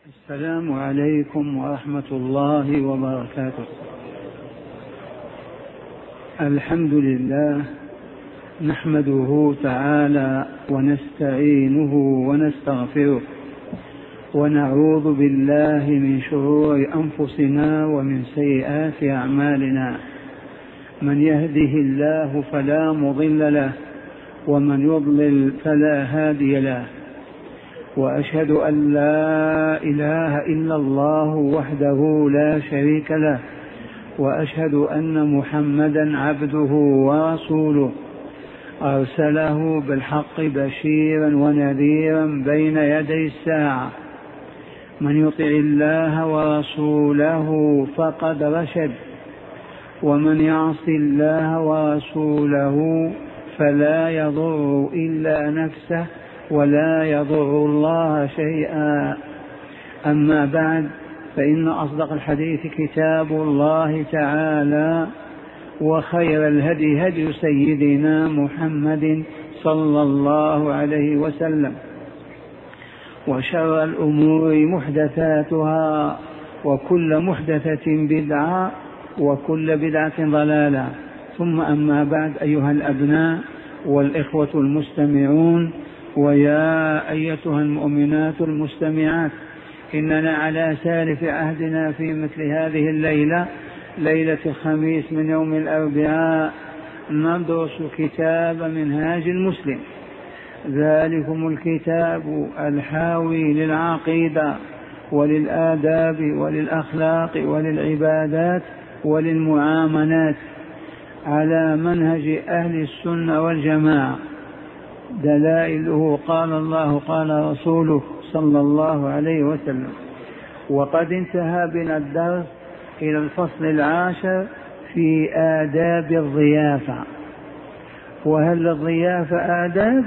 السلام عليكم ورحمة الله وبركاته. الحمد لله نحمده تعالى ونستعينه ونستغفره ونعوذ بالله من شرور أنفسنا ومن سيئات أعمالنا. من يهده الله فلا مضل له ومن يضلل فلا هادي له، وأشهد أن لا إله إلا الله وحده لا شريك له، وأشهد أن محمدا عبده ورسوله أرسله بالحق بشيرا ونذيرا بين يدي الساعة. من يطع الله ورسوله فقد رشد، ومن يعص الله ورسوله فلا يضر إلا نفسه ولا يضر الله شيئا. أما بعد، فإن أصدق الحديث كتاب الله تعالى، وخير الهدي هدي سيدنا محمد صلى الله عليه وسلم، وشر الأمور محدثاتها، وكل محدثة بدعة، وكل بدعة ضلالة. ثم أما بعد، أيها الأبناء والإخوة المستمعون، ويا أيتها المؤمنات المستمعات، إننا على سالف عهدنا في مثل هذه الليلة، ليلة الخميس من يوم الأربعاء، ندرس كتاب منهاج المسلم، ذلكم الكتاب الحاوي للعقيدة وللآداب وللأخلاق وللعبادات وللمعاملات على منهج أهل السنة والجماعة. دلائله قال الله قال رسوله صلى الله عليه وسلم. وقد انتهى بنا الدرس إلى الفصل 10 في آداب الضيافة. وهل الضيافة آداب؟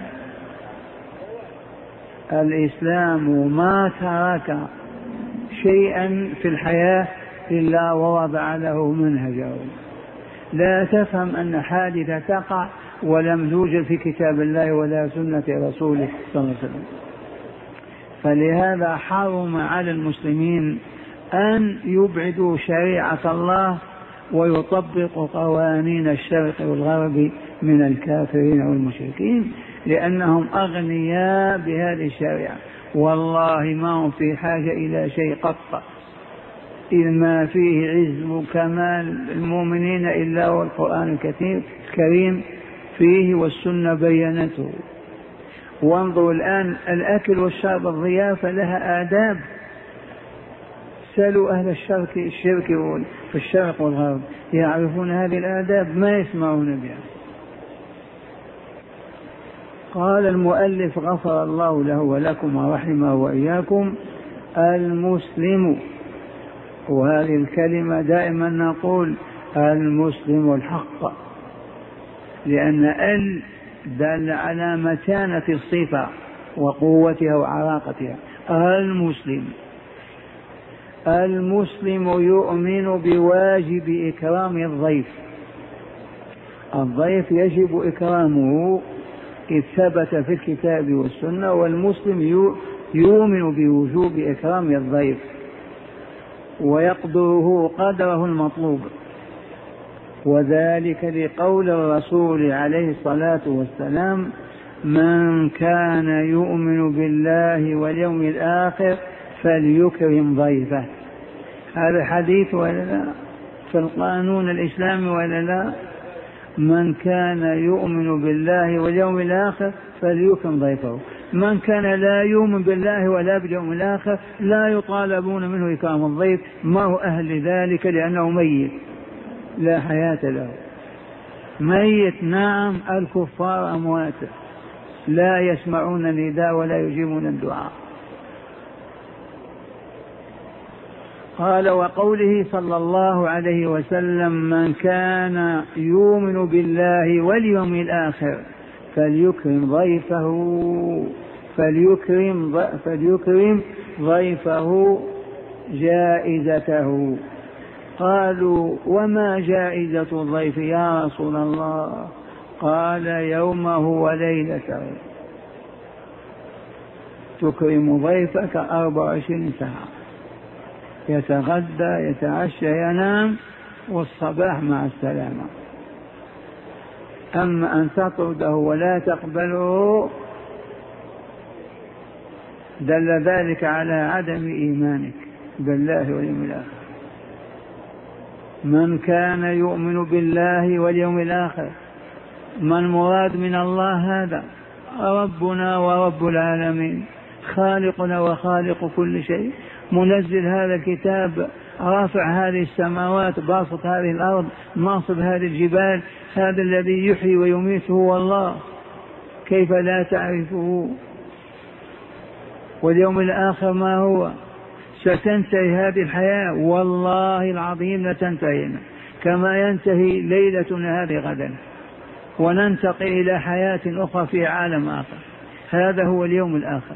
الإسلام ما ترك شيئا في الحياة إلا ووضع له منهجه. لا تفهم أن حادثة تقع ولم توجد في كتاب الله ولا سنة رسوله صلى الله عليه وسلم. فلهذا حرم على المسلمين أن يبعدوا شريعة الله ويطبقوا قوانين الشرق والغرب من الكافرين والمشركين، لأنهم أغنياء بهذه الشريعة، والله ما هم في حاجة إلى شيء قط، إذ ما فيه عز وكمال المؤمنين إلا والقرآن الكريم فيه والسنة بينته. وانظروا الآن، الأكل والشرب الضيافة لها آداب. سألوا أهل الشرك في الشرق والغرب، يعرفون هذه الآداب؟ ما يسمعون بها. قال المؤلف غفر الله له ولكم ورحمه وإياكم: المسلم، وهذه الكلمة دائما نقول المسلم الحق، لأن ال دل على متانة الصفة وقوتها وعراقتها. المسلم يؤمن بواجب إكرام الضيف. الضيف يجب إكرامه إذ ثبت في الكتاب والسنة، والمسلم يؤمن بوجوب إكرام الضيف ويقدره قدره المطلوب، وذلك لقول الرسول عليه الصلاة والسلام: من كان يؤمن بالله واليوم الآخر فليكرم ضيفه. هذا حديث ولا لا في القانون الإسلامي ولا لا؟ من كان يؤمن بالله واليوم الآخر فليكرم ضيفه. من كان لا يؤمن بالله ولا باليوم الآخر لا يطالبون منه إكرام الضيف، ما هو أهل لذلك، لأنه ميت لا حياة له. ميت نعم، الكفار أموات لا يسمعون النداء ولا يجيبون الدعاء. قال: وقوله صلى الله عليه وسلم: من كان يؤمن بالله واليوم الآخر فليكرم ضيفه جائزته. قالوا: وما جائزة الضيف يا رسول الله؟ قال: يومه وليلته. تكرم ضيفك 24 ساعة، يتغدى يتعشى ينام والصباح مع السلامة. أما أن تطرده ولا تقبله دل ذلك على عدم إيمانك بالله واليوم الآخر. من كان يؤمن بالله واليوم الآخر، ما المراد من الله؟ هذا ربنا ورب العالمين، خالقنا وخالق كل شيء، منزل هذا الكتاب، رافع هذه السماوات، باسط هذه الأرض، ناصب هذه الجبال، هذا الذي يحيي ويميت هو الله، كيف لا تعرفه؟ واليوم الآخر ما هو؟ ستنتهي هذه الحياة والله العظيم لتنتهينا، كما ينتهي ليلتنا هذه غدا، وننتقل إلى حياة أخرى في عالم آخر. هذا هو اليوم الآخر.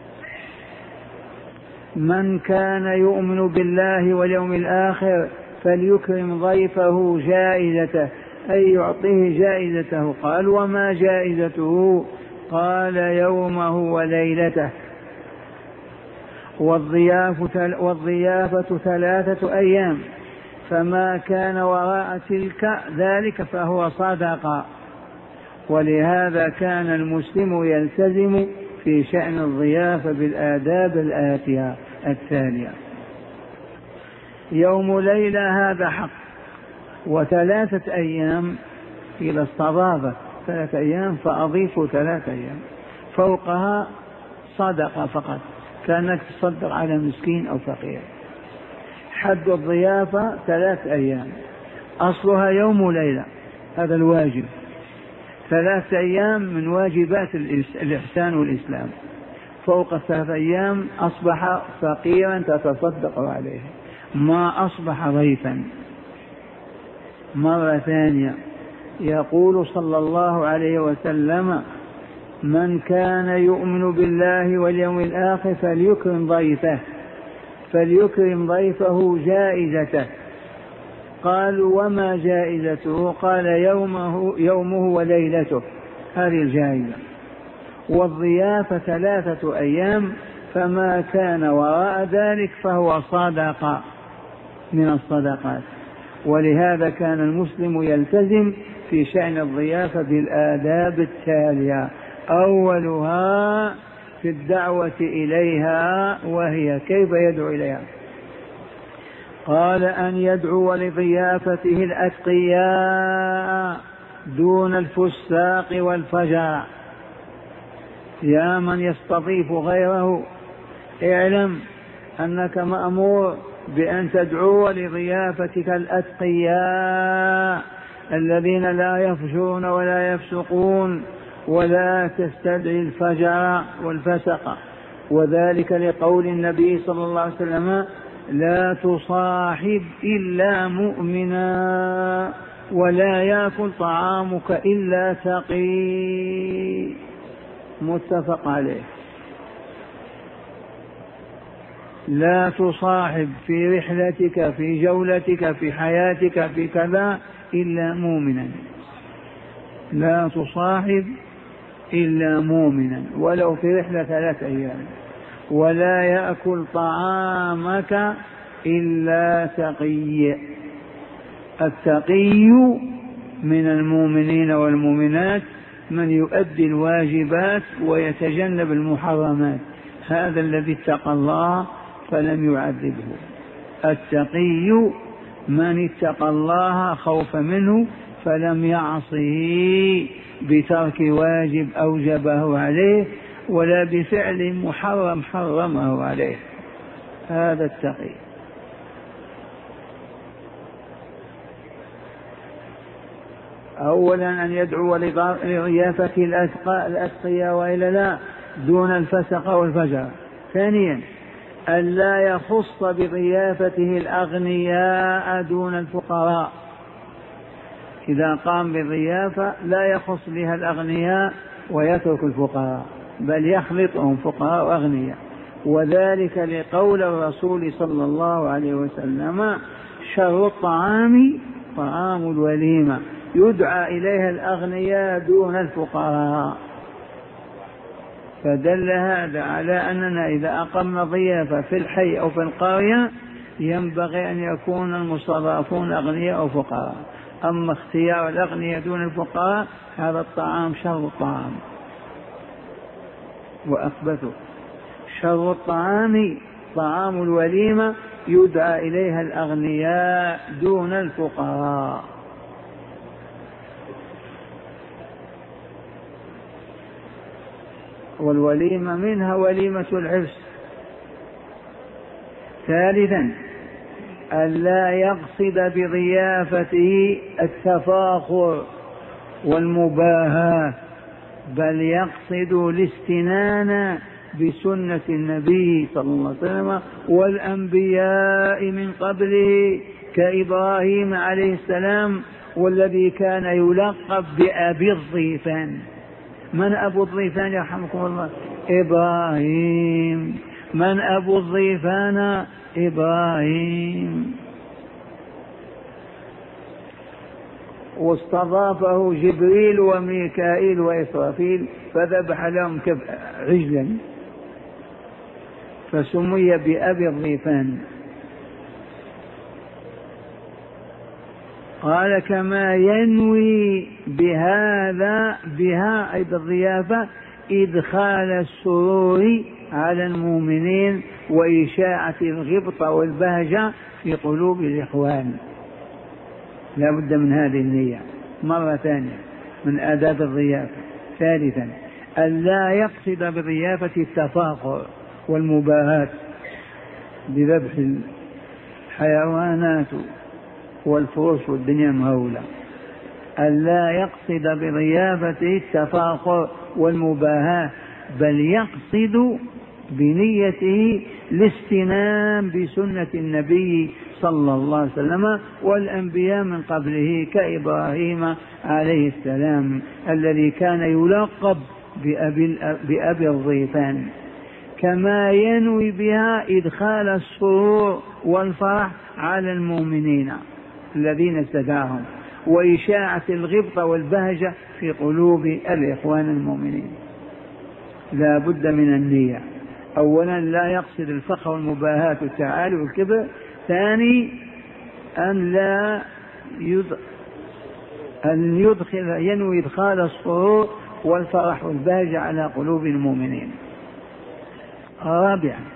من كان يؤمن بالله واليوم الآخر فليكرم ضيفه جائزته، أي يعطيه جائزته. قال وما جائزته؟ قال يومه وليلته. والضيافة 3 أيام، فما كان وراء تلك ذلك فهو صدقة. ولهذا كان المسلم يلتزم في شأن الضيافة بالآداب الآتية التالية: يوم ليلة هذا حق، و3 أيام إلى الصبابة، 3 أيام فأضيف 3 أيام فوقها صدقة فقط، كأنك تصدق على مسكين أو فقير. حد الضيافة 3 أيام، أصلها يوم ليلة، هذا الواجب. 3 أيام من واجبات الإحسان والإسلام، فوق 3 أيام أصبح فقيرا تتصدق عليه، ما أصبح ضيفا. مرة ثانية يقول صلى الله عليه وسلم: من كان يؤمن بالله واليوم الآخر فليكرم ضيفه جائزته. قالوا وما جائزته؟ قال يومه وليلته، هذه الجائزة. والضيافة 3 أيام، فما كان وراء ذلك فهو صدقة من الصدقات. ولهذا كان المسلم يلتزم في شأن الضيافة بالآداب التالية: أولها في الدعوة إليها، وهي كيف يدعو إليها؟ قال أن يدعو لضيافته الأتقياء دون الفساق والفجر. يا من يستضيف غيره، اعلم أنك مأمور بأن تدعو لضيافتك الأتقياء الذين لا يفجرون ولا يفسقون، ولا تستدعي الفجر والفسق. وذلك لقول النبي صلى الله عليه وسلم: لا تصاحب إلا مؤمنا، ولا يأكل طعامك إلا تقي. متفق عليه. لا تصاحب في رحلتك، في جولتك، في حياتك، في كذا إلا مؤمنا، لا تصاحب إلا مؤمنا ولو في رحلة 3 أيام. ولا يأكل طعامك إلا تقي. التقي من المؤمنين والمؤمنات من يؤدي الواجبات ويتجنب المحرمات، هذا الذي اتقى الله فلم يعذبه. التقي من اتقى الله خوف منه فلم يعصه بترك واجب أوجبه عليه، ولا بفعل محرم حرمه عليه، هذا التقي. أولا أن يدعو لضيافة الأتقياء وإلا لا دون الفسق والفجر. ثانيا أن لا يخص بضيافته الأغنياء دون الفقراء. إذا قام بضيافة لا يخص بها الأغنياء ويترك الفقراء، بل يخلطهم فقراء وأغنياء. وذلك لقول الرسول صلى الله عليه وسلم: شر الطعام طعام الوليمة، يدعى إليها الأغنياء دون الفقراء. فدل هذا على أننا إذا أقمنا ضيافة في الحي أو في القرية ينبغي أن يكون المستضافون أغنياء أو فقراء. أما اختيار الأغنياء دون الفقراء هذا الطعام شر الطعام. وأثبتوا شر الطعام طعام الوليمة يدعى إليها الأغنياء دون الفقراء. والوليمة منها وليمة العرس. ثالثا ألا يقصد بضيافته التفاخر والمباهاة، بل يقصد الاستنان بسنة النبي صلى الله عليه وسلم والأنبياء من قبله كإبراهيم عليه السلام، والذي كان يلقب بأبي الضيفان. من أبو الضيفان يرحمكم الله؟ إبراهيم. من أبو الضيفان؟ إبراهيم. واستضافه جبريل وميكائيل وإسرافيل فذبح لهم عجلا فسمي بأبي الضيفان. قال كما ينوي بها أي بالضيافة إدخال السرور على المؤمنين وإشاعة الغبطة والبهجة في قلوب الإخوان. لا بد من هذه النية مرة ثانية من آداب الضيافة. ثالثا ألا يقصد بضيافة التفاخر والمباهاة بذبح الحيوانات والفروش والدنيا مهولة. ألا يقصد بضيافته التفاخر والمباهاة، بل يقصد بنيته الاستنان بسنة النبي صلى الله عليه وسلم والأنبياء من قبله كإبراهيم عليه السلام الذي كان يلقب بأبي الضيفان. كما ينوي بها إدخال السرور والفرح على المؤمنين الذين استدعاهم وإشاعة الغبطة والبهجة في قلوب الإخوان المؤمنين. لا بد من النية. أولا لا يقصد الفخر والمباهاة والتعالي والكبر. ثاني أن ينوي إدخال السرور والفرح والبهجة على قلوب المؤمنين. رابعا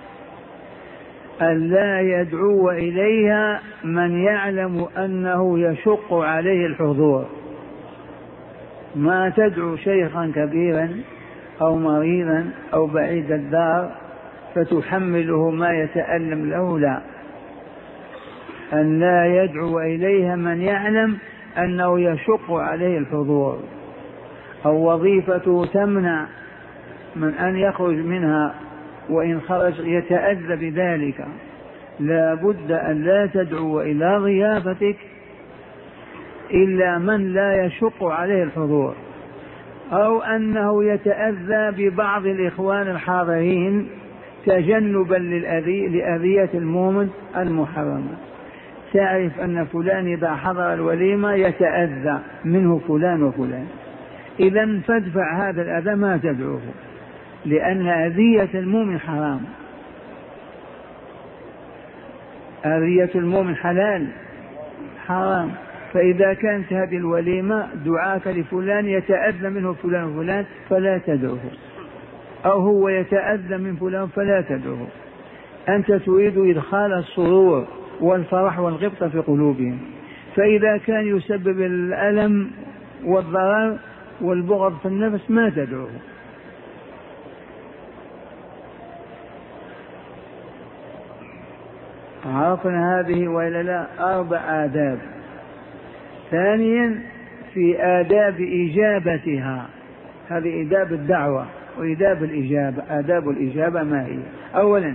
ألا يدعو إليها من يعلم أنه يشق عليه الحضور. ما تدعو شيخا كبيرا أو مريضا أو بعيد الدار فتحمله ما يتألم له، لا. أن لا يدعو إليها من يعلم أنه يشق عليه الحضور أو وظيفته تمنع من أن يخرج منها، وإن خرج يتأذى بذلك. لا بد أن لا تدعو إلى ضيافتك إلا من لا يشق عليه الحضور أو أنه يتأذى ببعض الإخوان الحاضرين تجنبا لأذية المؤمن المحرمة. تعرف أن فلان إذا حضر الوليمة يتأذى منه فلان وفلان، إذا فادفع هذا الأذى ما تدعوه، لأن أذية المؤمن حرام. أذية المؤمن حلال حرام. فإذا كانت هذه الوليمة دعاك لفلان يتأذى منه فلان وفلان فلا تدعوه، أو هو يتأذى من فلان فلا تدعوه. أنت تريد إدخال السرور والفرح والغبطة في قلوبهم، فإذا كان يسبب الألم والضرر والبغض في النفس ما تدعوه. عرفنا هذه وإلا لا؟ 4 آداب. ثانيا في آداب إجابتها، هذه آداب الدعوة وآداب الإجابة. آداب الإجابة ما هي؟ أولا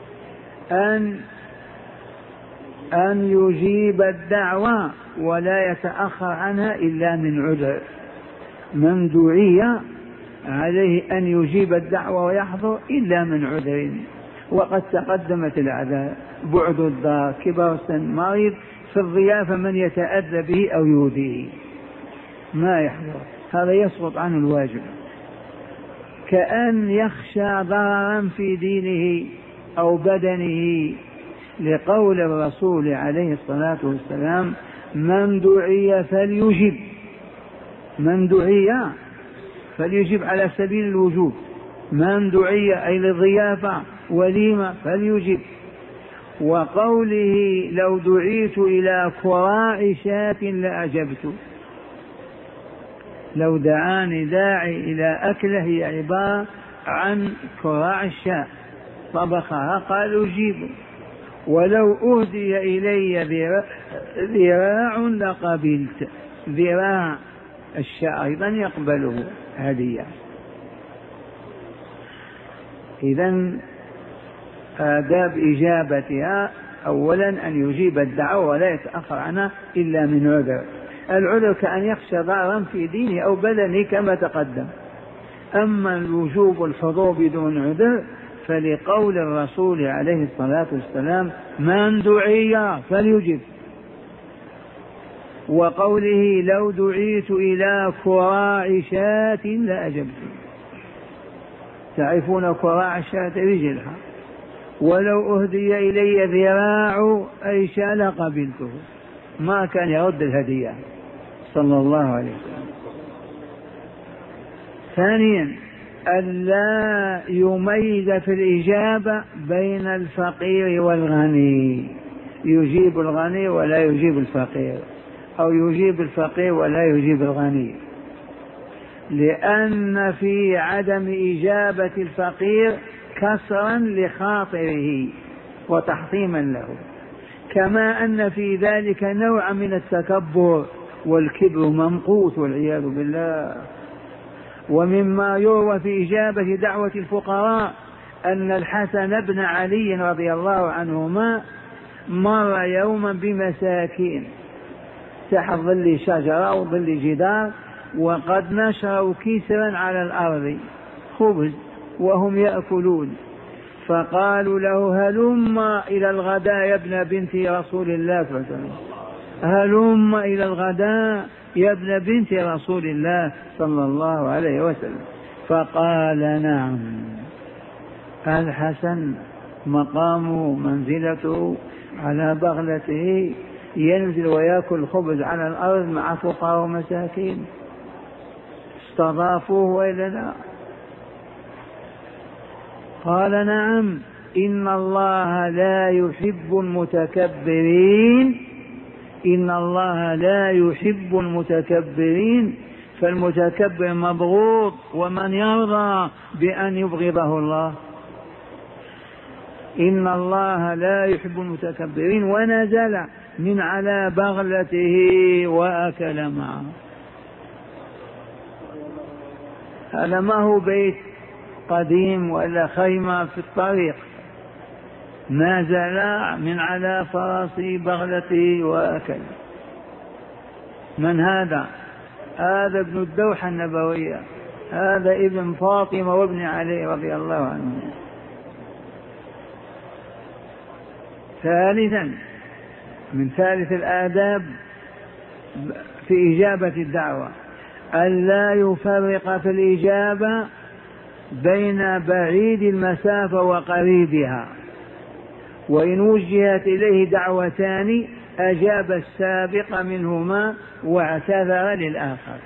أن يجيب الدعوة ولا يتأخر عنها إلا من عذر. من دعي عليه أن يجيب الدعوة ويحضر إلا من عذر، وقد تقدمت الأعذار: بعد الدار، كبر السن، مريض، في الضيافة من يتأذى به أو يؤذيه ما يحضر، هذا يسقط عنه الواجب. كأن يخشى ضررا في دينه أو بدنه، لقول الرسول عليه الصلاة والسلام: من دعي فليجب، من دعي فليجب على سبيل الوجوب، من دعي أي للضيافة وليمة فليجب. وقوله: لو دعيت إلى كراع شاة لأجبت، لو دعاني داعي إلى أكله هي عبارة عن كراع الشاة طبخها قال أجيب، ولو أهدي إلي ذراع لقبلت، ذراع الشاة أيضا يقبله هدية. إذن آداب إجابتها: أولا أن يجيب الدعوة ولا يتأخر عنها إلا من عذر. العذر كأن يخشى ضررا في دينه أو بدنه كما تقدم. أما الوجوب الحضور بدون عذر فلقول الرسول عليه الصلاة والسلام: من دعي فليجب. وقوله: لو دعيت إلى كراع شاة لأجبت. تعرفون كراع الشاة رجلها. ولو أهدي إلي ذراع أي شاة لقبلته. ما كان يرد الهدية صلى الله عليه وسلم. ثانيا: ألا يميز في الإجابة بين الفقير والغني، يجيب الغني ولا يجيب الفقير، أو يجيب الفقير ولا يجيب الغني، لأن في عدم إجابة الفقير كسرا لخاطره وتحطيما له، كما أن في ذلك نوع من التكبر والكبر ممقوت والعياذ بالله. ومما يروى في إجابة دعوة الفقراء أن الحسن بن علي رضي الله عنهما مر يوما بمساكين تحت ظل شجرة أو ظل جدار، وقد نشروا كسرا على الأرض خبز وهم يأكلون، فقالوا له: هلم إلى الغداء يا ابن بنت رسول الله صلى الله عليه وسلم، هلم إلى الغداء يا ابن بنت رسول الله صلى الله عليه وسلم. فقال: نعم. الحسن مقامه منزلته على بغلته، ينزل ويأكل خبز على الأرض مع فقراء ومساكين، استضافوه وإلا لا؟ قال: نعم. إن الله لا يحب المتكبرين، إن الله لا يحب المتكبرين، فالمتكبر مبغوض، ومن يرضى بأن يبغضه الله؟ إن الله لا يحب المتكبرين. ونزل من على بغلته وأكل معه. هذا ما هو بيت قديم ولا خيمة في الطريق، نزل من على فرس بغلته وأكل. من هذا؟ هذا ابن الدوحة النبوية، هذا ابن فاطمة وابن علي رضي الله عنه. ثالثا من ثالث الآداب في إجابة الدعوة: ألا يفرق في الإجابة بين بعيد المسافة وقريبها، وإن وجهت إليه دعوتان أجاب السابق منهما واعتذر للآخر.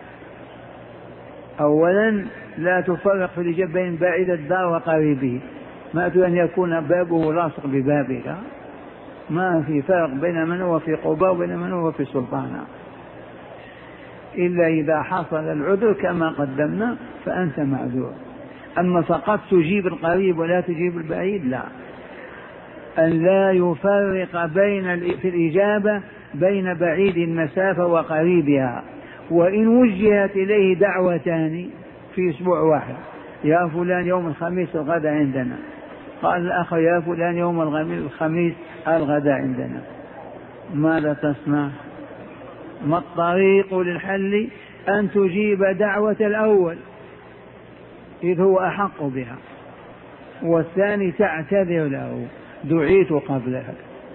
أولا: لا تفرق في الإجابة بين بعيد الدار وقريبه، ما أن يكون بابه لاصق ببابك، ما في فرق بين من هو في قباء وبين من هو في سلطانة، إلا إذا حصل العذر كما قدمنا فأنت معذور. أما فقط تجيب القريب ولا تجيب البعيد، لا. أن لا يفرق في الإجابة بين بعيد المسافة وقريبها، وإن وجهت إليه دعوتان في أسبوع واحد: يا فلان يوم الخميس الغداء عندنا، قال الآخر: يا فلان يوم الخميس الغداء عندنا، ماذا تصنع؟ ما الطريق للحل؟ أن تجيب دعوة الأول إذ هو أحق بها، والثاني تعتذر له: دعيت قبلها.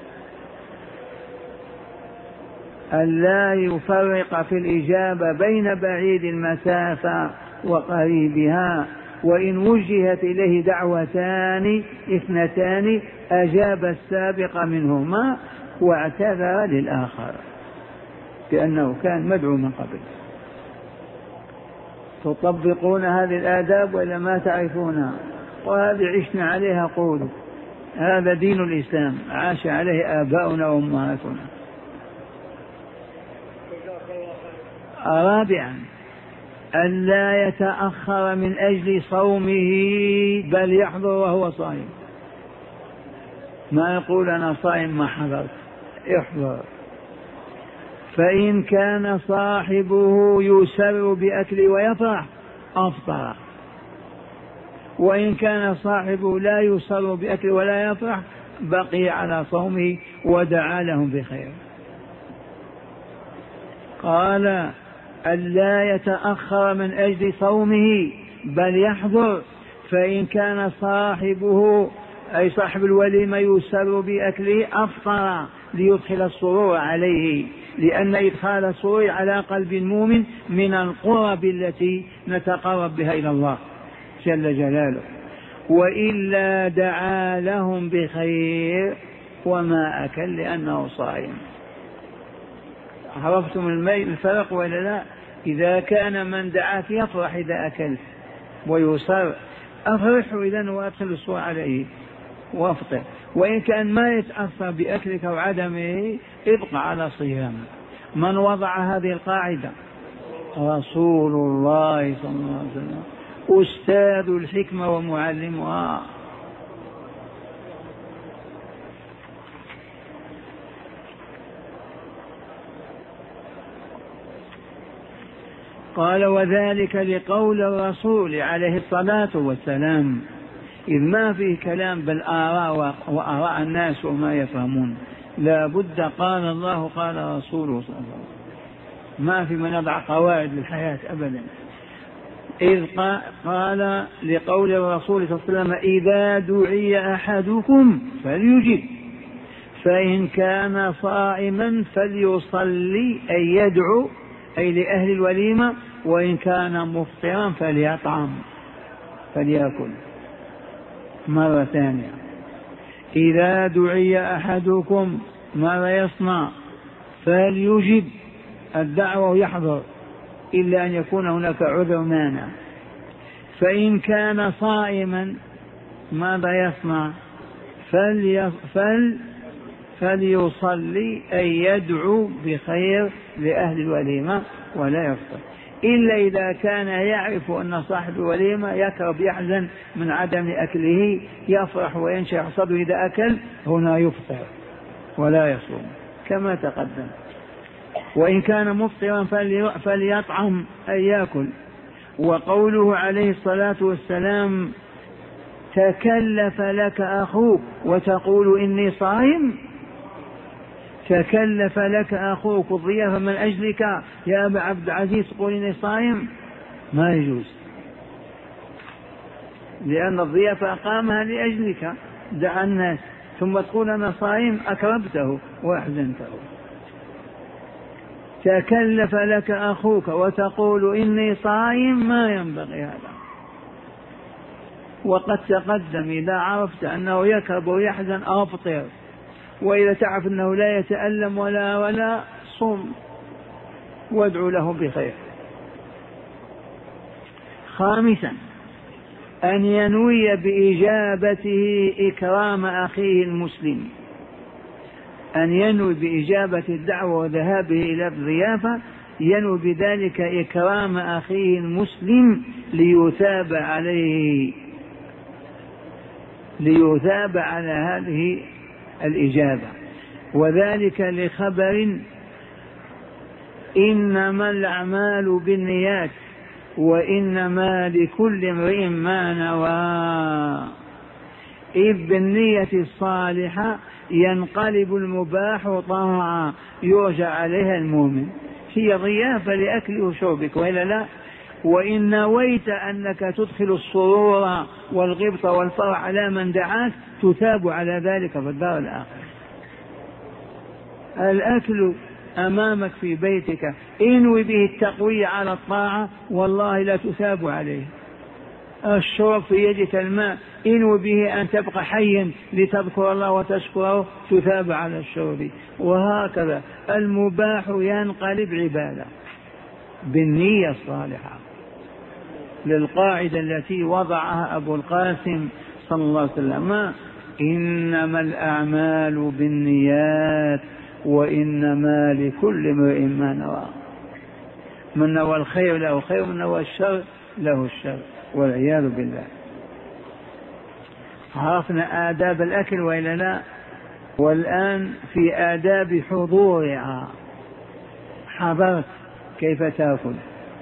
ألا يفرق في الإجابة بين بعيد المسافة وقريبها، وإن وجهت إليه دعوتان اثنتان أجاب السابق منهما واعتذر للآخر لأنه كان مدعو من قبل. تطبقون هذه الآداب ولا ما تعرفونها؟ وهذه عشنا عليها قولوا هذا دين الإسلام عاش عليه آباؤنا وأمهاتنا. رابعا ألا يتأخر من أجل صومه بل يحضر وهو صائم. ما يقول أنا صائم ما حضرت، احضر. فإن كان صاحبه يسر بأكل ويفرح أفطر، وإن كان صاحبه لا يسر بأكل ولا يفرح بقي على صومه ودعا لهم بخير. قال ألا يتأخر من أجل صومه بل يحضر. فإن كان صاحبه أي صاحب الوليمة يسر بأكله أفطر ليدخل السرور عليه، لأن إدخال السرور على قلب المؤمن من القرب التي نتقرب بها إلى الله جل جلاله. وإلا دعا لهم بخير وما أكل لأنه صائم. عرفتم الفرق ولا لا؟ إذا كان من دعاك يفرح إذا أكلت ويصر أفرح إذن وأدخل السرور عليه وافطر. وإن كان ما يتأثر بأكلك وعدمه ابقى على صيام. من وضع هذه القاعدة؟ رسول الله صلى الله عليه وسلم أستاذ الحكمة ومعلمها. قال وذلك لقول الرسول عليه الصلاة والسلام، إذ ما فيه كلام بل آراء وآراء الناس وما يفهمون، لا بد قال الله قال رسوله صلى الله عليه وسلم، ما في من يضع قواعد للحياة أبدا. إذ قال لقول الرسول صلى الله عليه وسلم إذا دعي أحدكم فليجب، فإن كان صائما فليصلي أي يدعو أي لأهل الوليمة، وإن كان مفطرا فليطعم فليأكل. مرة ثانية إذا دعي أحدكم ماذا يصنع؟ فليجب الدعوة يحضر إلا أن يكون هناك عذر مانع. فإن كان صائما ماذا يصنع؟ فليصلي أي يدعو بخير لأهل الوليمة ولا يفطر، إلا إذا كان يعرف أن صاحب الوليمة يكرب يحزن من عدم أكله، يفرح وينشرح صدره إذا أكل، هنا يفطر ولا يصوم كما تقدم. وإن كان مفطرا فليطعم أي يأكل. وقوله عليه الصلاة والسلام تكلف لك أخوك وتقول إني صائم، تكلف لك أخوك الضيافة من أجلك يا أبا عبد العزيز تقول إني صائم، ما يجوز، لأن الضيافة قامها لأجلك دعا الناس، ثم تقول أنا صائم أكرمته وأحزنته. تكلف لك أخوك وتقول إني صائم، ما ينبغي هذا. وقد تقدم إذا عرفت أنه يكرب ويحزن أفطر، وإذا تعرف أنه لا يتألم ولا صم وادعو له بخير. خامسا أن ينوي بإجابته إكرام أخيه المسلم، أن ينوي بإجابة الدعوة وذهابه إلى الضيافة ينوي بذلك إكرام أخيه المسلم ليثاب على هذه الإجابة. وذلك لخبر إنما الأعمال بالنيات وإنما لكل امرئ ما نوى، إذ بالنية الصالحة ينقلب المباح طاعة يرجى عليها المؤمن. هي ضيافة لأكل وشربك وإلا لا؟ وإن نويت أنك تدخل السرور والغبط والفرح على من دعاك تثاب على ذلك في الدار الآخرة. الأكل أمامك في بيتك انوي به التقوية على الطاعة والله لا تثاب عليه الشرب في يدك الماء انو به أن تبقى حيا لتذكر الله وتشكره تثاب على الشرب. وهكذا المباح ينقلب عبادة بالنية الصالحة، للقاعدة التي وضعها أبو القاسم صلى الله عليه وسلم: إنما الأعمال بالنيات وإنما لكل امرئ ما نوى، من نوى الخير له خير، من نوى الشر له الشر، والعياذ بالله. عرفنا آداب الأكل وإلا لا؟ والآن في آداب حضورها. حضرت كيف تأكل؟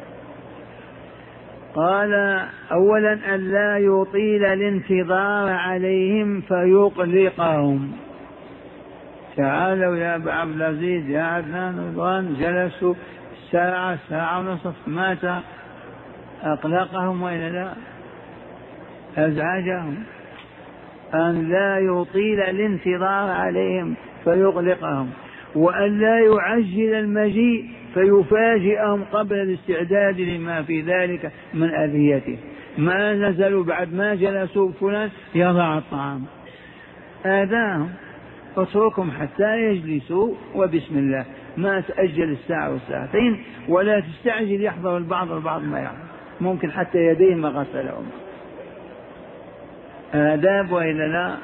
قال: أولا أن لا يطيل الانتظار عليهم فيقلقهم. تعالوا يا أبا عبد العزيز، يا عدنان، رضوان، جلسوا ساعة، ساعة ونصف، مات أقلقهم وإلا لا؟ أزعجهم. أن لا يطيل الانتظار عليهم فيقلقهم، وأن لا يعجل المجيء فيفاجئهم قبل الاستعداد لما في ذلك من أذيته. ما نزلوا بعد ما جلسوا فلان يضع الطعام، آذاهم، اتركهم حتى يجلسوا وبسم الله، ما تأجل الساعة والساعتين، ولا تستعجل يحضر البعض ما يحضر، ممكن حتى يديه ما غسلهم. آداب وإلا لا؟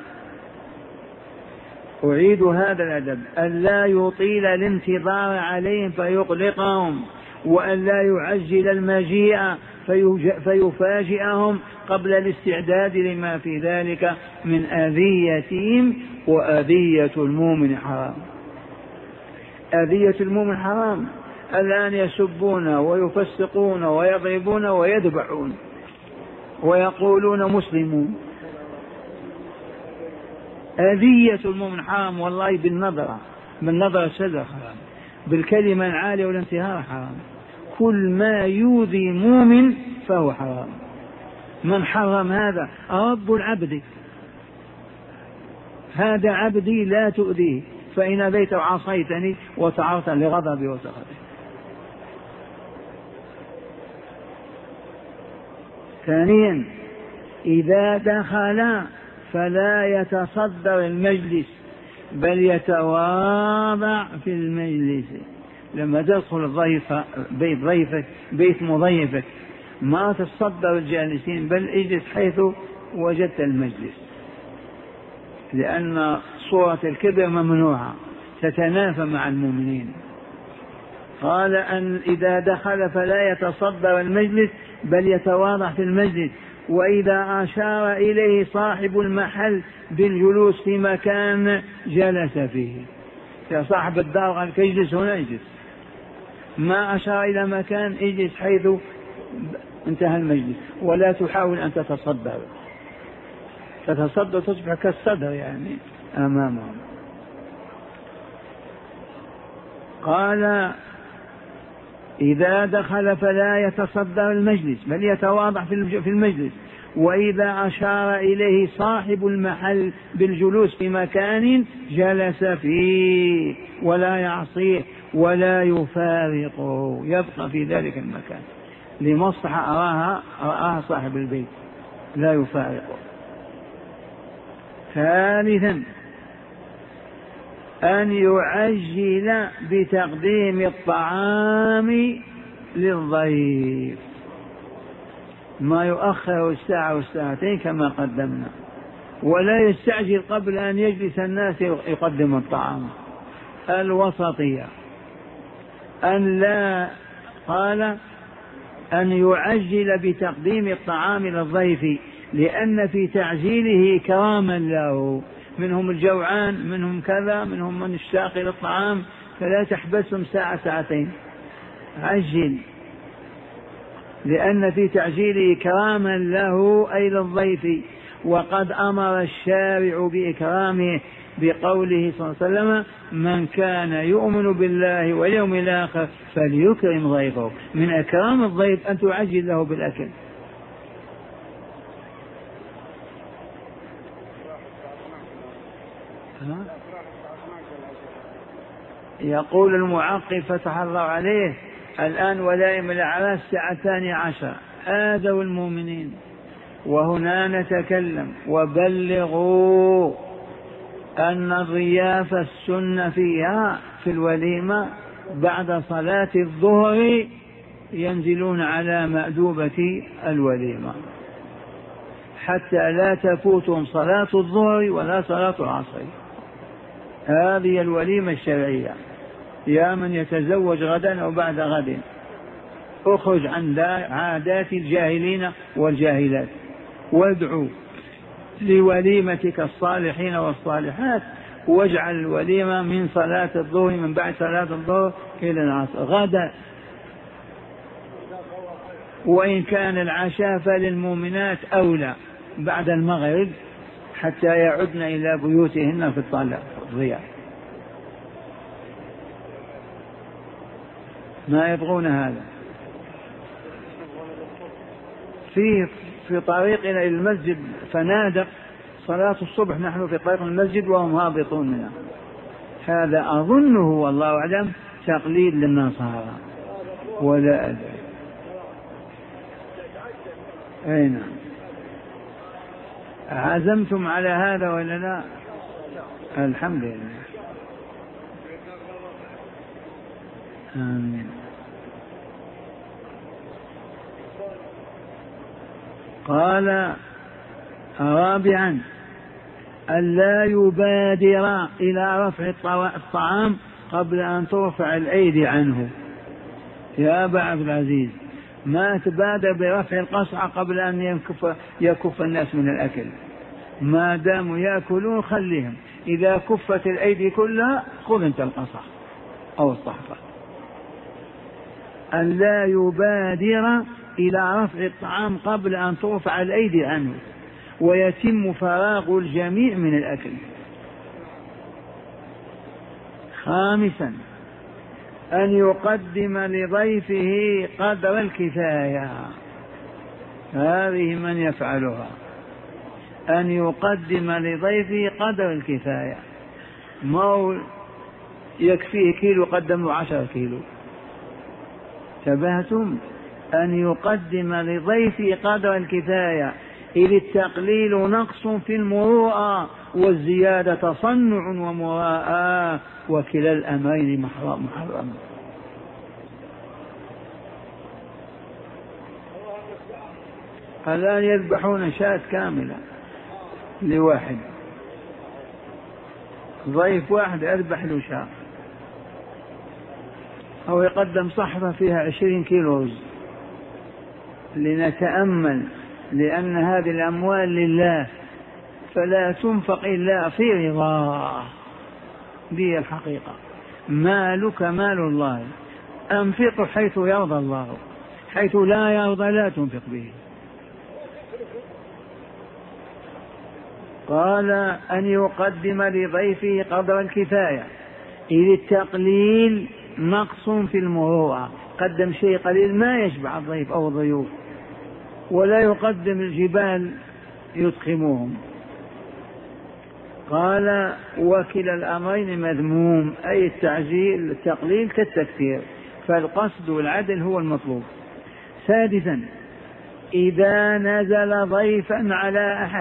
أعيد هذا الأدب: أن لا يطيل الانتظار عليهم فيقلقهم، وأن لا يعجل المجيء فيفاجئهم قبل الاستعداد لما في ذلك من أذيتهم. وأذية المؤمن حرام، أذية المؤمن حرام. الآن يسبون ويفسقون ويضربون ويذبحون ويقولون مسلمون. أذية المؤمن حرام والله، بالنظرة السذرة حرام، بالكلمة العالية والانتهار حرام. كل ما يؤذي مؤمن فهو حرام. من حرم هذا؟ رب العبد. هذا عبدي لا تؤذيه، فإن أبيت وعصيتني وتعرضت لغضبي وسخطي. ثانيا: إذا دخل فلا يتصدر المجلس بل يتواضع في المجلس. لما تدخل بيت مضيفك ما تتصدر الجالسين، بل اجلس حيث وجدت المجلس، لأن صورة الكبر ممنوعة، تتنافى مع المؤمنين. قال: أن إذا دخل فلا يتصدر المجلس بل يتواضع في المجلس، وإذا أشار إليه صاحب المحل بالجلوس في مكان جلس فيه. يا صاحب الدار قال اجلس هنا، اجلس. ما أشار إلى مكان، اجلس حيث انتهى المجلس، ولا تحاول أن تتصدر تصبح كالصدر يعني أمامهم. قال: إذا دخل فلا يتصدر المجلس بل يتواضع في المجلس، وإذا أشار إليه صاحب المحل بالجلوس في مكان جلس فيه ولا يعصيه ولا يفارقه، يبقى في ذلك المكان لمصلحة أراها صاحب البيت، لا يفارقه. ثالثا: أن يعجل بتقديم الطعام للضيف، ما يؤخر الساعة والساعتين كما قدمنا، ولا يستعجل قبل أن يجلس الناس يقدم الطعام. الوسطية. قال: أن يعجل بتقديم الطعام للضيف، لأن في تعجيله كراما له، منهم الجوعان، منهم كذا، منهم من اشتاق إلى الطعام، فلا تحبسهم ساعة ساعتين، عجل، لأن في تعجيله كراما له أي للضيف. وقد أمر الشارع بإكرامه بقوله صلى الله عليه وسلم: من كان يؤمن بالله واليوم الآخر فليكرم ضيفه. من إكرام الضيف أن تعجل له بالأكل. يقول المعقب فتح الله عليه: الآن ولائم الأعراس الساعة 12، آذوا المؤمنين، وهنا نتكلم وبلغوا أن الضيافة السنة فيها في الوليمة بعد صلاة الظهر ينزلون على مأدوبة الوليمة حتى لا تفوتهم صلاة الظهر ولا صلاة العصر. هذه الوليمة الشرعية. يا من يتزوج غدا أو بعد غد اخرج عن عادات الجاهلين والجاهلات وادعو لوليمتك الصالحين والصالحات، واجعل الوليمة من صلاة الظهر، من بعد صلاة الظهر إلى العصر غدا. وإن كان العشاء فللمؤمنات أولى بعد المغرب حتى يعدن إلى بيوتهن في الضياء. ما يبغون هذا. في طريقنا إلى المسجد فنادق صلاة الصبح، نحن في طريق المسجد وهم هابطون منها. هذا أظنه والله أعلم تقليد للنصارى ولا أدري. أين عزمتم على هذا ولا لا؟ الحمد لله. آمين. قال رابعا ألا يبادر إلى رفع الطعام قبل أن ترفع الأيدي عنه. يا أبا عبد العزيز، ما تبادر برفع القصعة قبل أن يكف الناس من الأكل. ما داموا يأكلون خليهم، إذا كفت الأيدي كلها خذ أنت القصعة أو الصحفة. ألا يبادر إلى رفع الطعام قبل أن ترفع الأيدي عنه ويتم فراغ الجميع من الأكل. خامسا أن يقدم لضيفه قدر الكفاية. هذه من يفعلها، أن يقدم لضيفه قدر الكفاية. ما يكفيه كيلو قدم له 10 كيلو. تبهتم؟ أن يقدم لضيفه قدر الكفاية، إذ التقليل نقص في المروءة والزيادة تصنع ومراءة، وكلا الأمرين محرم. الآن يذبحون شاة كاملة لواحد، ضيف واحد يذبح له شاة، أو يقدم صحفة فيها 20 كيلو رز. لنتأمل، لأن هذه الأموال لله فلا تنفق إلا في رضاه. دي الحقيقة، مالك مال الله، أنفق حيث يرضى الله، حيث لا يرضى لا تنفق به. قال أن يقدم لضيفه قدر الكفاية، إذ التقليل نقص في المروءة. قدم شيء قليل ما يشبع الضيف أو الضيوف، ولا يقدم الجبال يضخموهم. قال وكلا الأمرين مذموم، أي التعجيل التقليل كالتكثير، فالقصد والعدل هو المطلوب. سادسا إذا نزل ضيفا على أحد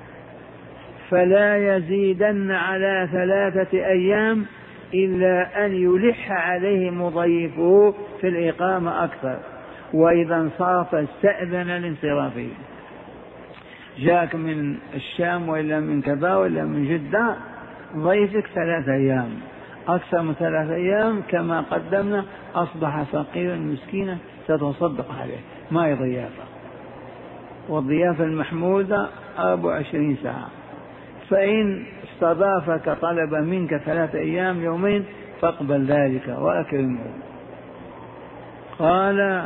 فلا يزيدن على 3 أيام إلا أن يلح عليه مضيفه في الإقامة أكثر، وإذا انصرف استأذن لانصرافه. جاءك من الشام وإلا من كذا وإلا من جدة، ضيفك 3 أيام، أكثر من 3 أيام كما قدمنا أصبح فقيرا مسكينا تتصدق عليه، ما هي ضيافة. والضيافة المحمودة 24 ساعة. فإن استضافك طلب منك 3 أيام يومين فاقبل ذلك وأكرمه. قال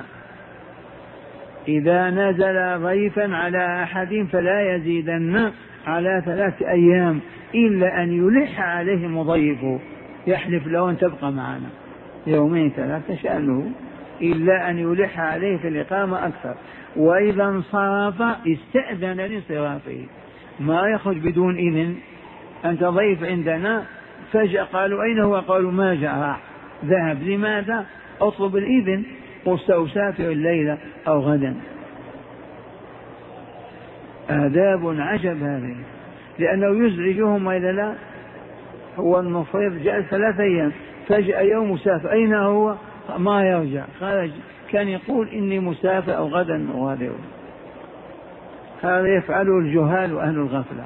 إذا نزل ضيفا على أحد فلا يزيدن على 3 أيام إلا أن يلح عليه مضيفه، يحلف له أن تبقى معنا 2 3 شأنه، إلا أن يلح عليه في الإقامة أكثر، وإذا انصرف استأذن لانصرافه، ما يخرج بدون إذن. أنت ضيف عندنا فجأة قالوا أين هو؟ قالوا ما جاء، ذهب. لماذا؟ اطلب الإذن، وسأسافر الليلة أو غدا. آداب عجب هذه، لأنه يزعجهم وإلا لا. هو المفرط جاء 3 أيام، فجأة يوم مسافر، أين هو؟ ما يرجع، خرج، كان يقول إني مسافر أو غدا أغادر. هذا يفعله الجهال وأهل الغفلة.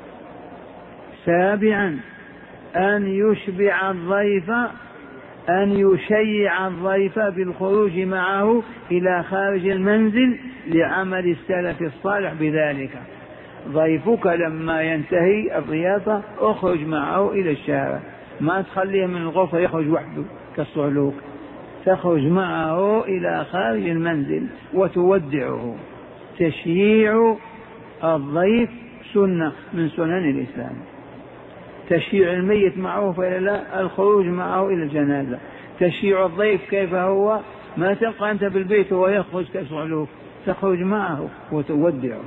7 أن يشيع الضيف بالخروج معه إلى خارج المنزل لعمل السلف الصالح بذلك. ضيفك لما ينتهي الضيافة اخرج معه إلى الشارع، ما تخليه من الغرفة يخرج وحده كالصعلوك، تخرج معه إلى خارج المنزل وتودعه. تشييع الضيف سنة من سنن الإسلام. تشييع الميت معروف إلا لا، الخروج معه إلى الجنازة. تشييع الضيف كيف هو؟ ما تبقى أنت بالبيت وهو يخرج كالصعلوك، تخرج معه وتودعه.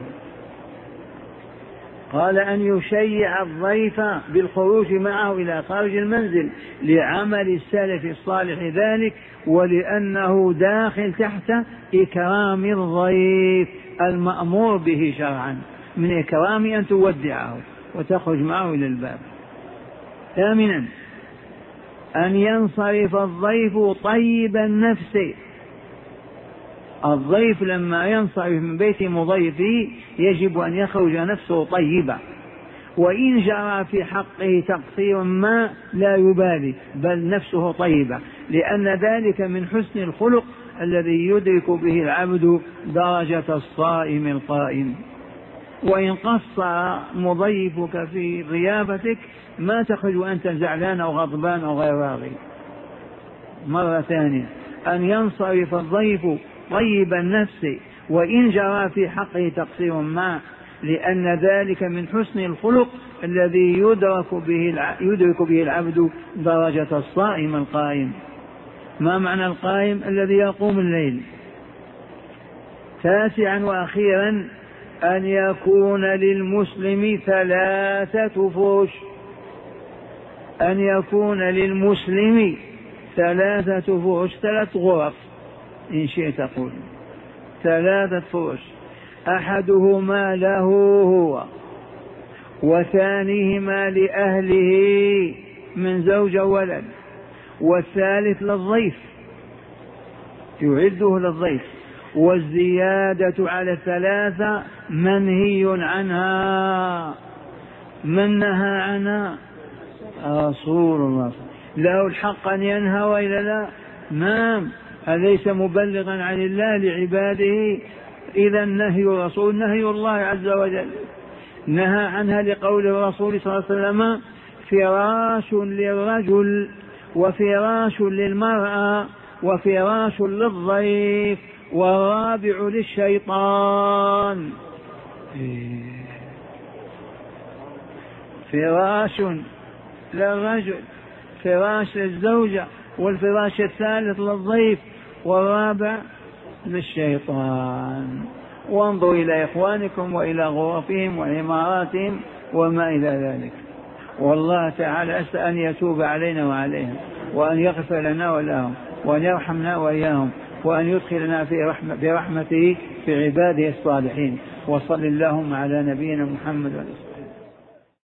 قال أن يشيع الضيف بالخروج معه إلى خارج المنزل لعمل السلف الصالح ذلك، ولأنه داخل تحت إكرام الضيف المأمور به شرعا، من إكرام أن تودعه وتخرج معه إلى الباب. 8 أن ينصرف الضيف طيب النفس. الضيف لما ينصرف من بيت مضيفه يجب أن يخرج نفسه طيبة، وإن جرى في حقه تقصير ما لا يبالي، بل نفسه طيبة، لأن ذلك من حسن الخلق الذي يدرك به العبد درجة الصائم القائم. وإن قصر مضيفك في ضيافتك ما تخرج وأنت زعلان أو غضبان أو غير راضي. مرة ثانية أن ينصرف الضيف طيب النفس وإن جرى في حقه تقصير ما، لأن ذلك من حسن الخلق الذي يدرك به العبد درجة الصائم القائم. ما معنى القائم؟ الذي يقوم الليل. 9 وأخيرا أن يكون للمسلم 3 فرش. أن يكون للمسلم 3 فرش، 3 غرف إن شئت تقول، 3 فرش، أحدهما له هو، وثانيهما لأهله من زوج وولد، والثالث للضيف يعده للضيف. والزيادة على 3 منهي عنها. من نهى عنها؟ رسول الله. له الحق أن ينهى وإلا لا؟ نعم، أليس مبلغا عن الله لعباده؟ إذا نهي رسول، نهي الله عز وجل. نهى عنها لقول الرسول صلى الله عليه وسلم: فراش للرجل وفراش للمرأة وفراش للضيف والرابع للشيطان. فراش للرجل، فراش للزوجة، والفراش الثالث للضيف، والرابع للشيطان. وانظروا إلى إخوانكم وإلى غرفهم وعماراتهم وما إلى ذلك. والله تعالى أسأل أن يتوب علينا وعليهم، وأن يغفر لنا ولهم، وأن يرحمنا وإياهم، وأن يدخلنا برحمته في عباده الصالحين. وصل اللهم على نبينا محمد.